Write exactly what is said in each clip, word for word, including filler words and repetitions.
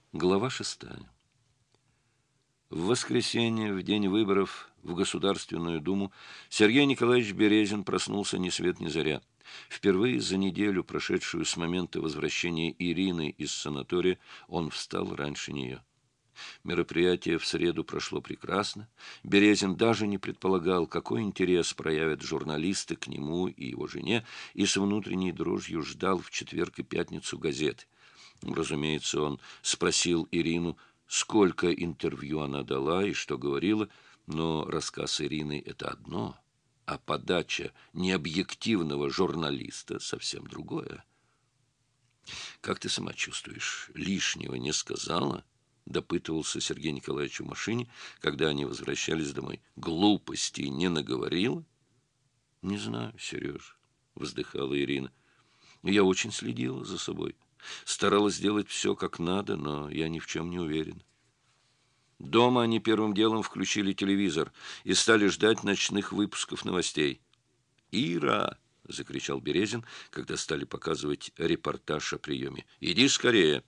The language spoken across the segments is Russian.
Глава шестая. В воскресенье, в день выборов в Государственную Думу, Сергей Николаевич Березин проснулся ни свет ни заря. Впервые за неделю, прошедшую с момента возвращения Ирины из санатория, он встал раньше нее. Мероприятие в среду прошло прекрасно. Березин даже не предполагал, какой интерес проявят журналисты к нему и его жене, и с внутренней дрожью ждал в четверг и пятницу газеты. Разумеется, он спросил Ирину, сколько интервью она дала и что говорила, но рассказ Ирины — это одно, а подача необъективного журналиста — совсем другое. «Как ты сама чувствуешь? Лишнего не сказала?» — допытывался Сергей Николаевич в машине, когда они возвращались домой. «Глупостей не наговорила?» «Не знаю, Сереж», — вздыхала Ирина. «Я очень следила за собой. Старалась сделать все как надо, но я ни в чем не уверен». Дома они первым делом включили телевизор и стали ждать ночных выпусков новостей. «Ира!» — закричал Березин, когда стали показывать репортаж о приеме. «Иди скорее!»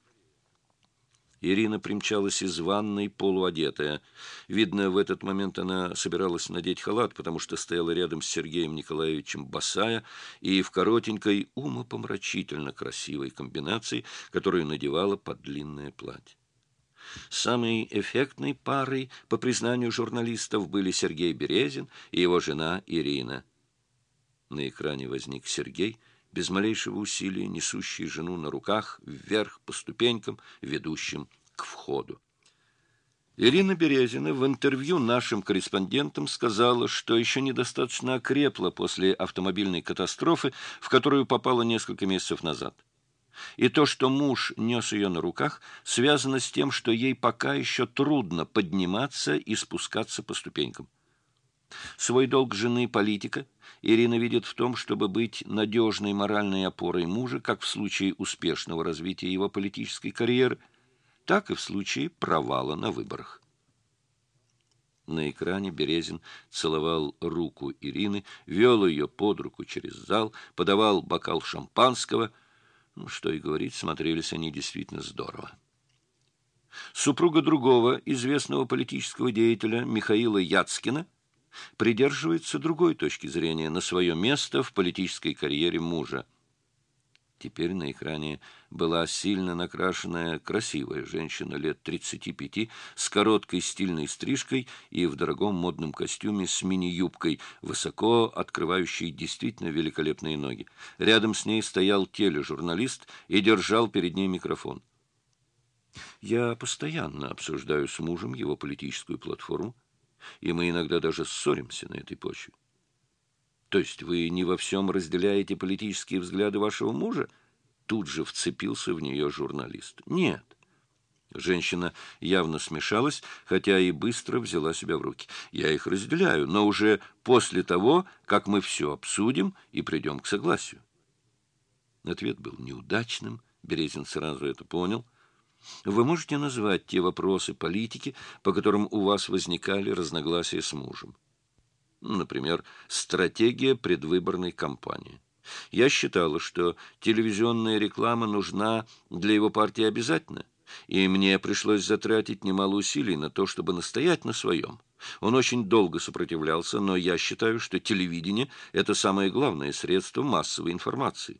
Ирина примчалась из ванной, полуодетая. Видно, в этот момент она собиралась надеть халат, потому что стояла рядом с Сергеем Николаевичем босая и в коротенькой, умопомрачительно красивой комбинации, которую надевала под длинное платье. Самой эффектной парой, по признанию журналистов, были Сергей Березин и его жена Ирина. На экране возник Сергей, без малейшего усилия несущий жену на руках вверх по ступенькам, ведущим к входу. Ирина Березина в интервью нашим корреспондентам сказала, что еще недостаточно окрепла после автомобильной катастрофы, в которую попала несколько месяцев назад. И то, что муж нес ее на руках, связано с тем, что ей пока еще трудно подниматься и спускаться по ступенькам. Свой долг жены-политика Ирина видит в том, чтобы быть надежной моральной опорой мужа, как в случае успешного развития его политической карьеры, так и в случае провала на выборах. На экране Березин целовал руку Ирины, вел ее под руку через зал, подавал бокал шампанского. Ну, что и говорить, смотрелись они действительно здорово. Супруга другого известного политического деятеля Михаила Яцкина придерживается другой точки зрения на свое место в политической карьере мужа. Теперь на экране была сильно накрашенная, красивая женщина лет тридцати пяти с короткой стильной стрижкой и в дорогом модном костюме с мини-юбкой, высоко открывающей действительно великолепные ноги. Рядом с ней стоял тележурналист и держал перед ней микрофон. Я постоянно обсуждаю с мужем его политическую платформу, и мы иногда даже ссоримся на этой почве. То есть вы не во всем разделяете политические взгляды вашего мужа? Тут же вцепился в нее журналист. Нет. Женщина явно смешалась, хотя и быстро взяла себя в руки. Я их разделяю, но уже после того, как мы все обсудим и придем к согласию. Ответ был неудачным, Березин сразу это понял. Вы можете назвать те вопросы политики, по которым у вас возникали разногласия с мужем? Например, стратегия предвыборной кампании. Я считала, что телевизионная реклама нужна для его партии обязательно, и мне пришлось затратить немало усилий на то, чтобы настоять на своем. Он очень долго сопротивлялся, но я считаю, что телевидение – это самое главное средство массовой информации.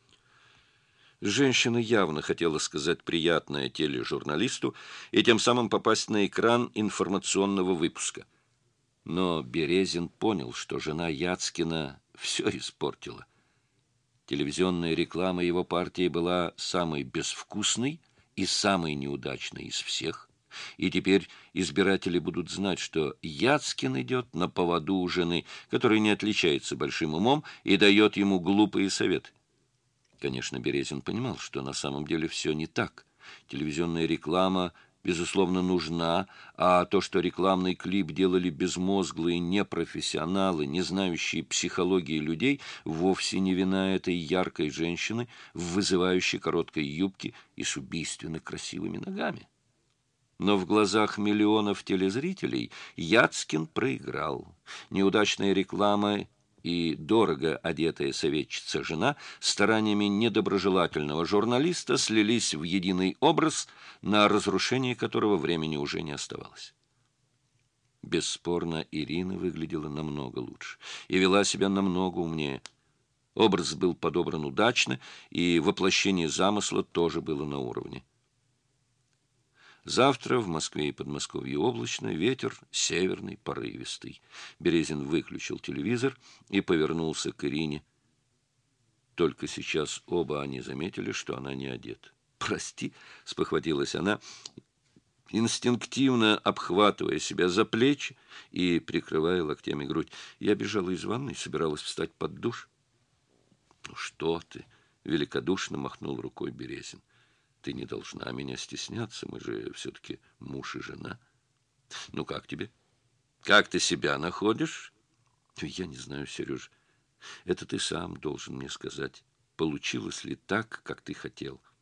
Женщина явно хотела сказать приятное тележурналисту и тем самым попасть на экран информационного выпуска. Но Березин понял, что жена Яцкина все испортила. Телевизионная реклама его партии была самой безвкусной и самой неудачной из всех. И теперь избиратели будут знать, что Яцкин идет на поводу у жены, которая не отличается большим умом и дает ему глупые советы. Конечно, Березин понимал, что на самом деле все не так. Телевизионная реклама безусловно, нужна, а то, что рекламный клип делали безмозглые непрофессионалы, не знающие психологии людей, вовсе не вина этой яркой женщины в вызывающей короткой юбке и с убийственно красивыми ногами. Но в глазах миллионов телезрителей Яцкин проиграл. Неудачная реклама и дорого одетая советчица-жена стараниями недоброжелательного журналиста слились в единый образ, на разрушение которого времени уже не оставалось. Бесспорно, Ирина выглядела намного лучше и вела себя намного умнее. Образ был подобран удачно, и воплощение замысла тоже было на уровне. Завтра в Москве и Подмосковье облачно, ветер северный, порывистый. Березин выключил телевизор и повернулся к Ирине. Только сейчас оба они заметили, что она не одета. «Прости», — спохватилась она, инстинктивно обхватывая себя за плечи и прикрывая локтями грудь. «Я бежала из ванной, собиралась встать под душ». «Ну что ты!» — великодушно махнул рукой Березин. «Ты не должна меня стесняться, мы же все-таки муж и жена. Ну, как тебе? Как ты себя находишь?» «Я не знаю, Сереж. Это ты сам должен мне сказать, получилось ли так, как ты хотел».